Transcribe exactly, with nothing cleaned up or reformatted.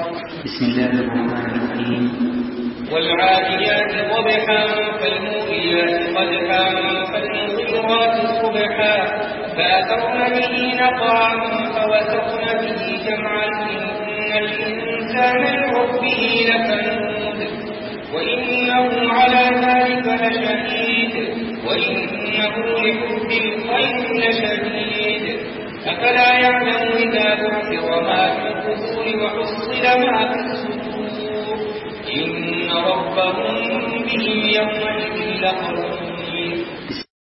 بسم الله الرحمن الرحيم. والعاديات ضبحا فالموريات قدحا فالمغيرات صبحا فأثرن به نقعا فوسطن به جمعا إن الإنسان لربه لكنود وإنه على ذلك لشهيد وإنه لحب الخير لشديد أفلا يعلم إذا بعثر ما في القبور وحصل ما في الصدور إن ربهم بهم يومئذ لخبير